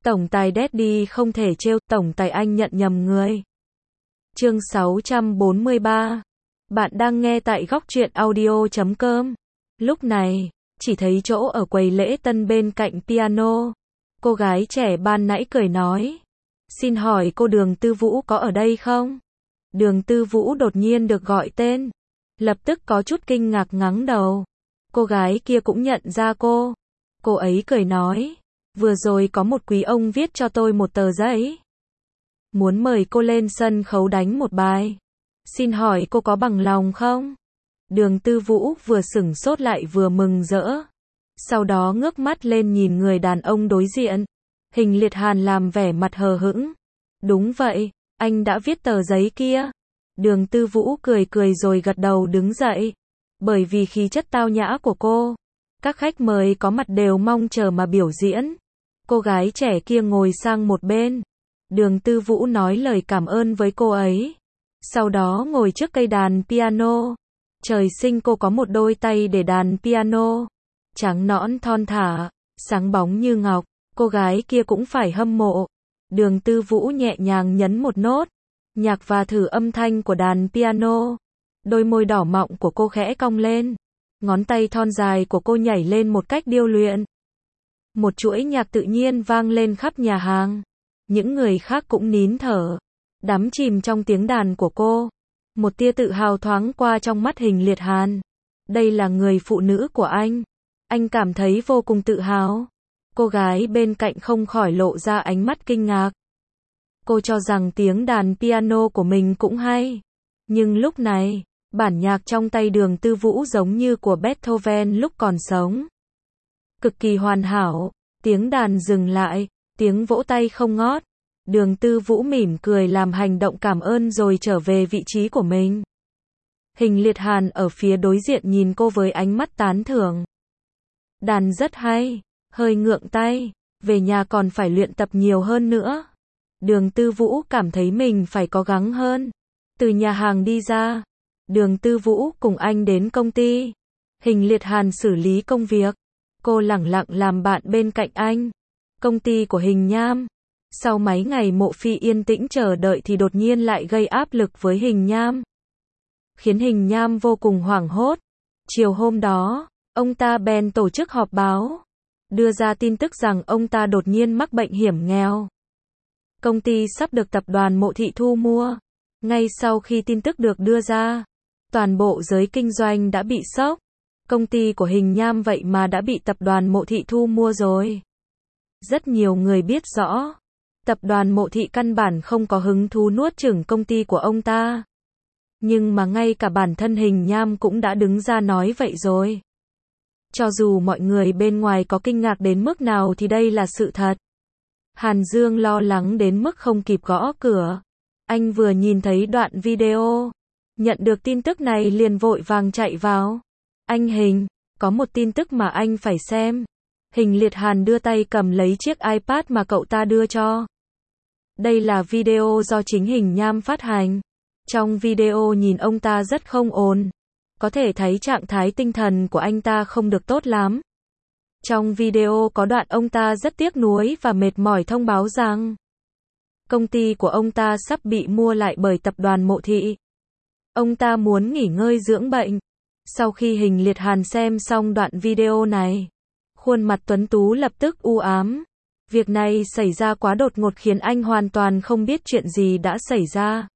Tổng tài Daddy không thể trêu, tổng tài anh nhận nhầm người. Chương 643. Bạn đang nghe tại góc truyện audio.com. Lúc này, chỉ thấy chỗ ở quầy lễ tân bên cạnh piano. Cô gái trẻ ban nãy cười nói. Xin hỏi cô Đường Tư Vũ có ở đây không? Đường Tư Vũ đột nhiên được gọi tên. Lập tức có chút kinh ngạc ngẩng đầu. Cô gái kia cũng nhận ra cô. Cô ấy cười nói. Vừa rồi có một quý ông viết cho tôi một tờ giấy. Muốn mời cô lên sân khấu đánh một bài. Xin hỏi cô có bằng lòng không? Đường Tư Vũ vừa sửng sốt lại vừa mừng rỡ. Sau đó ngước mắt lên nhìn người đàn ông đối diện. Hình Liệt Hàn làm vẻ mặt hờ hững. Đúng vậy, anh đã viết tờ giấy kia. Đường Tư Vũ cười cười rồi gật đầu đứng dậy. Bởi vì khí chất tao nhã của cô, các khách mời có mặt đều mong chờ mà biểu diễn. Cô gái trẻ kia ngồi sang một bên. Đường Tư Vũ nói lời cảm ơn với cô ấy. Sau đó ngồi trước cây đàn piano. Trời sinh cô có một đôi tay để đàn piano. Trắng nõn thon thả, sáng bóng như ngọc. Cô gái kia cũng phải hâm mộ. Đường Tư Vũ nhẹ nhàng nhấn một nốt nhạc và thử âm thanh của đàn piano. Đôi môi đỏ mọng của cô khẽ cong lên. Ngón tay thon dài của cô nhảy lên một cách điêu luyện. Một chuỗi nhạc tự nhiên vang lên khắp nhà hàng. Những người khác cũng nín thở, đắm chìm trong tiếng đàn của cô. Một tia tự hào thoáng qua trong mắt Hình Liệt Hàn. Đây là người phụ nữ của anh. Anh cảm thấy vô cùng tự hào. Cô gái bên cạnh không khỏi lộ ra ánh mắt kinh ngạc. Cô cho rằng tiếng đàn piano của mình cũng hay. Nhưng lúc này, bản nhạc trong tay Đường Tư Vũ giống như của Beethoven lúc còn sống. Cực kỳ hoàn hảo, tiếng đàn dừng lại, tiếng vỗ tay không ngót. Đường Tư Vũ mỉm cười làm hành động cảm ơn rồi trở về vị trí của mình. Hình Liệt Hàn ở phía đối diện nhìn cô với ánh mắt tán thưởng. Đàn rất hay, hơi ngượng tay, về nhà còn phải luyện tập nhiều hơn nữa. Đường Tư Vũ cảm thấy mình phải cố gắng hơn. Từ nhà hàng đi ra, Đường Tư Vũ cùng anh đến công ty. Hình Liệt Hàn xử lý công việc. Cô lẳng lặng làm bạn bên cạnh anh. Công ty của Hình Nham. Sau mấy ngày Mộ Phi yên tĩnh chờ đợi thì đột nhiên lại gây áp lực với Hình Nham. Khiến Hình Nham vô cùng hoảng hốt. Chiều hôm đó, ông ta bèn tổ chức họp báo. Đưa ra tin tức rằng ông ta đột nhiên mắc bệnh hiểm nghèo. Công ty sắp được tập đoàn Mộ Thị thu mua. Ngay sau khi tin tức được đưa ra, toàn bộ giới kinh doanh đã bị sốc. Công ty của Hình Nham vậy mà đã bị tập đoàn Mộ Thị thu mua rồi. Rất nhiều người biết rõ, tập đoàn Mộ Thị căn bản không có hứng thú nuốt chửng công ty của ông ta. Nhưng mà ngay cả bản thân Hình Nham cũng đã đứng ra nói vậy rồi. Cho dù mọi người bên ngoài có kinh ngạc đến mức nào thì đây là sự thật. Hàn Dương lo lắng đến mức không kịp gõ cửa. Anh vừa nhìn thấy đoạn video, nhận được tin tức này liền vội vàng chạy vào. Anh Hình, có một tin tức mà anh phải xem. Hình Liệt Hàn đưa tay cầm lấy chiếc iPad mà cậu ta đưa cho. Đây là video do chính Hình Nham phát hành. Trong video nhìn ông ta rất không ổn. Có thể thấy trạng thái tinh thần của anh ta không được tốt lắm. Trong video có đoạn ông ta rất tiếc nuối và mệt mỏi thông báo rằng công ty của ông ta sắp bị mua lại bởi tập đoàn Mộ Thị. Ông ta muốn nghỉ ngơi dưỡng bệnh. Sau khi Hình Liệt Hàn xem xong đoạn video này, khuôn mặt tuấn tú lập tức u ám. Việc này xảy ra quá đột ngột khiến anh hoàn toàn không biết chuyện gì đã xảy ra.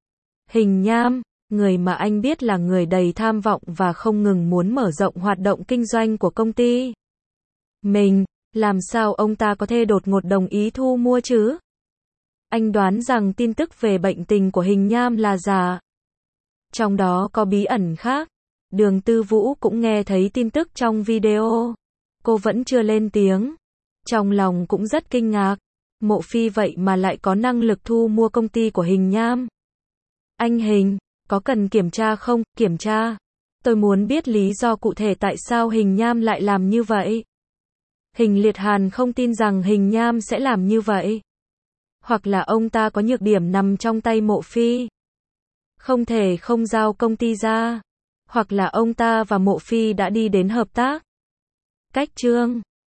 Hình Nham, người mà anh biết là người đầy tham vọng và không ngừng muốn mở rộng hoạt động kinh doanh của công ty mình, làm sao ông ta có thể đột ngột đồng ý thu mua chứ? Anh đoán rằng tin tức về bệnh tình của Hình Nham là giả. Trong đó có bí ẩn khác. Đường Tư Vũ cũng nghe thấy tin tức trong video. Cô vẫn chưa lên tiếng. Trong lòng cũng rất kinh ngạc. Mộ Phi vậy mà lại có năng lực thu mua công ty của Hình Nham. Anh Hình, có cần kiểm tra không? Kiểm tra. Tôi muốn biết lý do cụ thể tại sao Hình Nham lại làm như vậy. Hình Liệt Hàn không tin rằng Hình Nham sẽ làm như vậy. Hoặc là ông ta có nhược điểm nằm trong tay Mộ Phi. Không thể không giao công ty ra. Hoặc là ông ta và Mộ Phi đã đi đến hợp tác. Cách chương